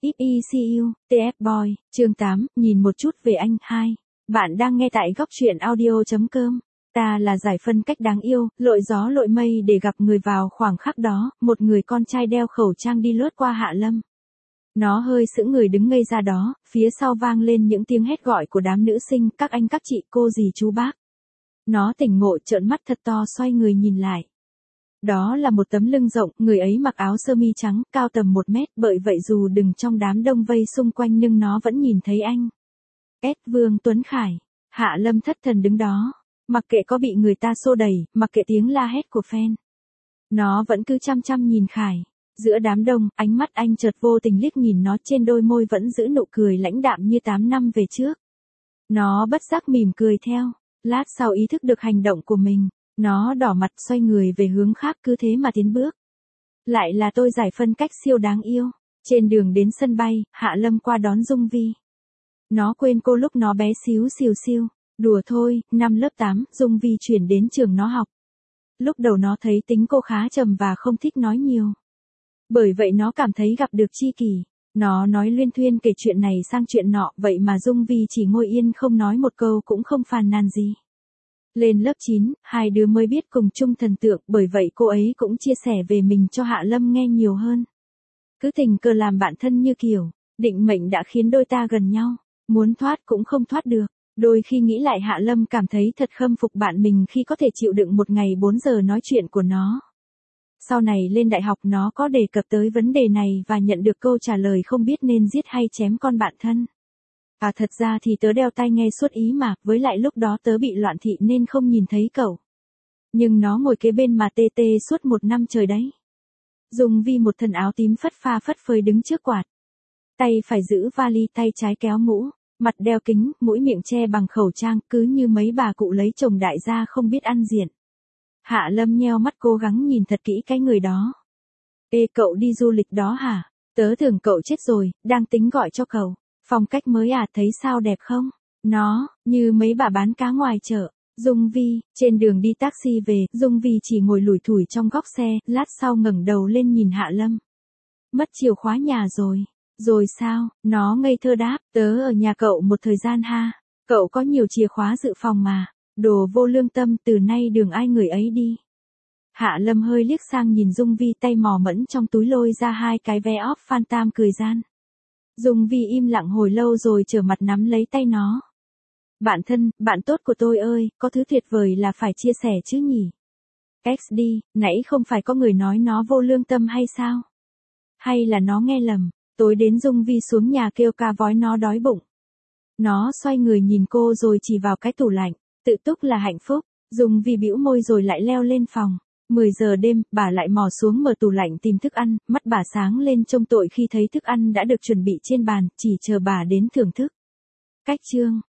FECU, TF Boy, chương 8, nhìn một chút về anh. 2. Bạn đang nghe tại góc truyện audio.com. Ta là giải phân cách đáng yêu, lội gió lội mây để gặp người vào khoảng khắc đó, một người con trai đeo khẩu trang đi lướt qua Hạ Lâm. Nó hơi sững người đứng ngây ra đó, phía sau vang lên những tiếng hét gọi của đám nữ sinh, các anh các chị, cô dì chú bác. Nó tỉnh ngộ trợn mắt thật to xoay người nhìn lại. Đó là một tấm lưng rộng, người ấy mặc áo sơ mi trắng, cao tầm 1 mét, bởi vậy dù đừng trong đám đông vây xung quanh nhưng nó vẫn nhìn thấy anh. Vương Tuấn Khải. Hạ Lâm thất thần đứng đó, mặc kệ có bị người ta xô đẩy, mặc kệ tiếng la hét của fan. Nó vẫn cứ chăm chăm nhìn Khải. Giữa đám đông, ánh mắt anh chợt vô tình liếc nhìn nó, trên đôi môi vẫn giữ nụ cười lãnh đạm như 8 năm về trước. Nó bất giác mỉm cười theo, lát sau ý thức được hành động của mình. Nó đỏ mặt xoay người về hướng khác, cứ thế mà tiến bước. Lại là tôi giải phân cách siêu đáng yêu. Trên đường đến sân bay, Hạ Lâm qua đón Dung Vi. Nó quên cô lúc nó bé xíu xìu xiu. Đùa thôi, năm lớp 8, Dung Vi chuyển đến trường nó học. Lúc đầu nó thấy tính cô khá trầm và không thích nói nhiều. Bởi vậy nó cảm thấy gặp được tri kỷ. Nó nói luyên thuyên kể chuyện này sang chuyện nọ, vậy mà Dung Vi chỉ ngồi yên không nói một câu, cũng không phàn nàn gì. Lên lớp 9, hai đứa mới biết cùng chung thần tượng, bởi vậy cô ấy cũng chia sẻ về mình cho Hạ Lâm nghe nhiều hơn. Cứ tình cờ làm bạn thân như kiểu, định mệnh đã khiến đôi ta gần nhau, muốn thoát cũng không thoát được. Đôi khi nghĩ lại Hạ Lâm cảm thấy thật khâm phục bạn mình khi có thể chịu đựng một ngày 4 giờ nói chuyện của nó. Sau này lên đại học nó có đề cập tới vấn đề này và nhận được câu trả lời không biết nên giết hay chém con bạn thân. Thật ra thì tớ đeo tai nghe suốt ý mà, với lại lúc đó tớ bị loạn thị nên không nhìn thấy cậu. Nhưng nó ngồi kế bên mà tê tê suốt 1 năm trời đấy. Dung Vi một thân áo tím phất pha phất phới đứng trước quạt. Tay phải giữ vali, tay trái kéo mũ, mặt đeo kính, mũi miệng che bằng khẩu trang, cứ như mấy bà cụ lấy chồng đại gia không biết ăn diện. Hạ Lâm nheo mắt cố gắng nhìn thật kỹ cái người đó. Ê, cậu đi du lịch đó hả? Tớ tưởng cậu chết rồi, đang tính gọi cho cậu. Phong cách mới à, thấy sao đẹp không? Nó, như mấy bà bán cá ngoài chợ. Dung Vi, trên đường đi taxi về, Dung Vi chỉ ngồi lủi thủi trong góc xe, lát sau ngẩng đầu lên nhìn Hạ Lâm. Mất chìa khóa nhà rồi. Rồi sao? Nó ngây thơ đáp, tớ ở nhà cậu một thời gian ha. Cậu có nhiều chìa khóa dự phòng mà. Đồ vô lương tâm, từ nay đường ai người ấy đi. Hạ Lâm hơi liếc sang nhìn Dung Vi, tay mò mẫm trong túi lôi ra 2 cái vé off Phantom cười gian. Dung Vi im lặng hồi lâu rồi trở mặt nắm lấy tay nó. Bạn thân, bạn tốt của tôi ơi, có thứ tuyệt vời là phải chia sẻ chứ nhỉ? XD, nãy không phải có người nói nó vô lương tâm hay sao? Hay là nó nghe lầm? Tối đến Dung Vi xuống nhà kêu ca vói nó đói bụng. Nó xoay người nhìn cô rồi chỉ vào cái tủ lạnh, tự túc là hạnh phúc. Dung Vi bĩu môi rồi lại leo lên phòng. 10 giờ đêm, bà lại mò xuống mở tủ lạnh tìm thức ăn, mắt bà sáng lên trông tội khi thấy thức ăn đã được chuẩn bị trên bàn, chỉ chờ bà đến thưởng thức. Cách chương